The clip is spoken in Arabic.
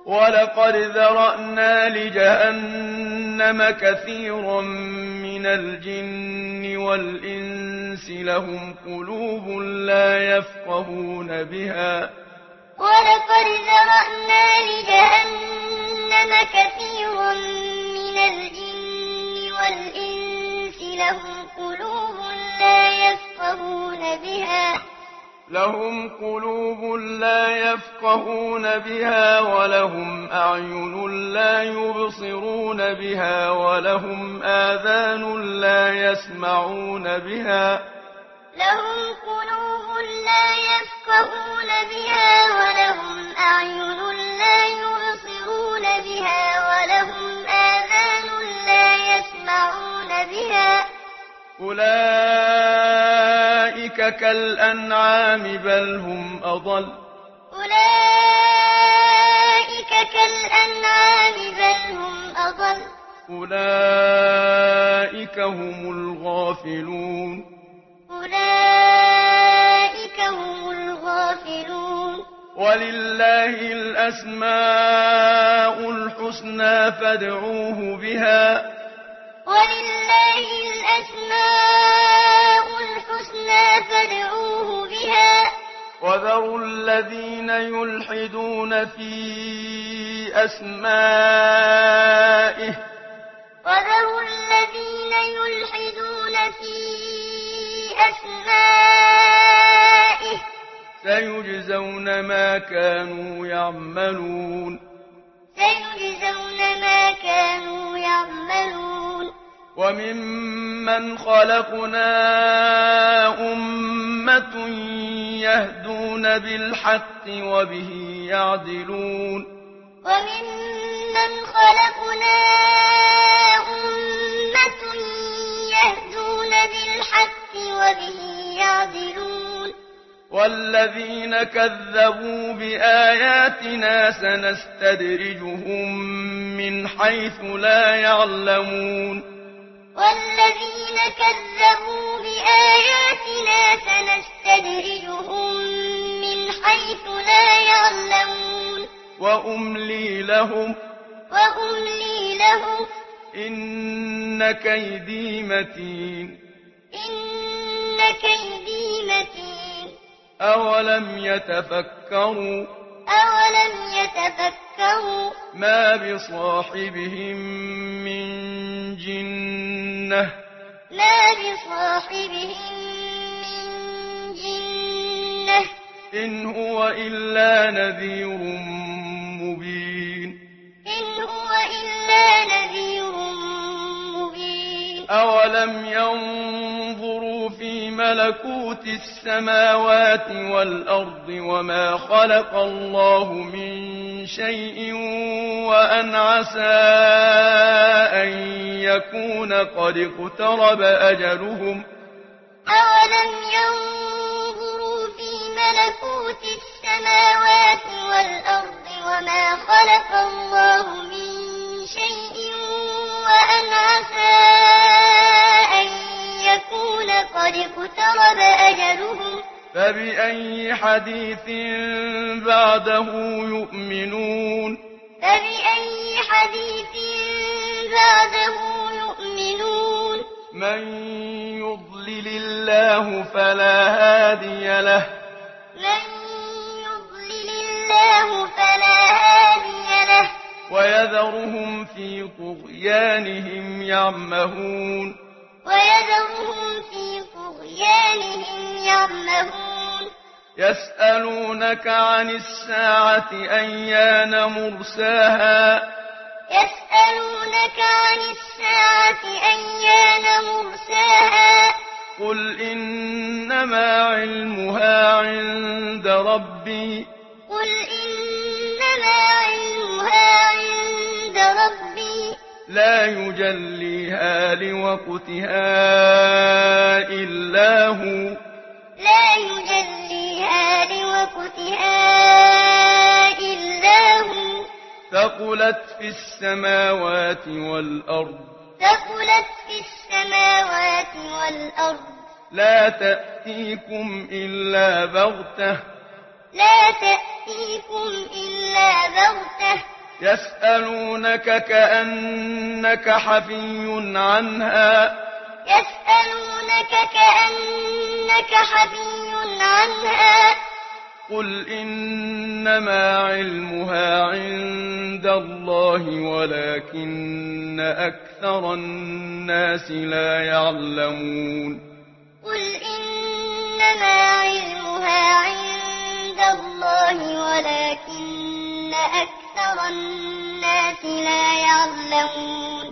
ولقد ذرأنا لجهنم كثيرا من الجن والإنس لهم قلوب لا يفقهون بها ولقد ذرأنا لجهنم كثيرا من الجن والإنس لهم قلوب لا يفقهون بها ولهم أعين لا يبصرون بها ولهم آذان لا يسمعون بها لهم قلوب لا يفقهون بها ولهم أعين لا يبصرون بها ولهم آذان لا يسمعون بها أولئك كالأنعام بل هم أضل أولئك هم الغافلون ولله الأسماء الحسنى فادعوه بها وذروا الذين يلحدون في أسمائه سيجزون ما كانوا يعملون وممن خلقنا أمة يهدون بالحق وبه يعدلون والذين كذبوا بآياتنا سنستدرجهم من حيث لا يعلمون وأملي لهم إن كيدي متين أولم يتفكروا ما بصاحبهم من جنة إن هو إلا نذير مبين أولم ينظروا في ملكوت السماوات والأرض وما خلق الله من شيء وأن عسى أن يكون قد اقترب أجلهم أولم ينظروا في ملكوت السماوات والأرض وما خلق الله من شيء وأن عسى أن يكون قد اقترب أجلهم فبأي حديث بعده يؤمنون من يضلل الله فلا هادي له ويذرهم في طغيانهم يعمهون يسألونك عن الساعة أيان مرساها قل إنما علمها عند ربي لا يجليها لوقتها إلا هو ثقلت في السماوات والأرض لا تأتيكم إلا بغتة يسألونك كأنك حفي عنها قل إنما علمها عند الله ولكن أكثر الناس لا يعلمون قل إنما علمها عند الله ولكن أكثر الناس لا يعلمون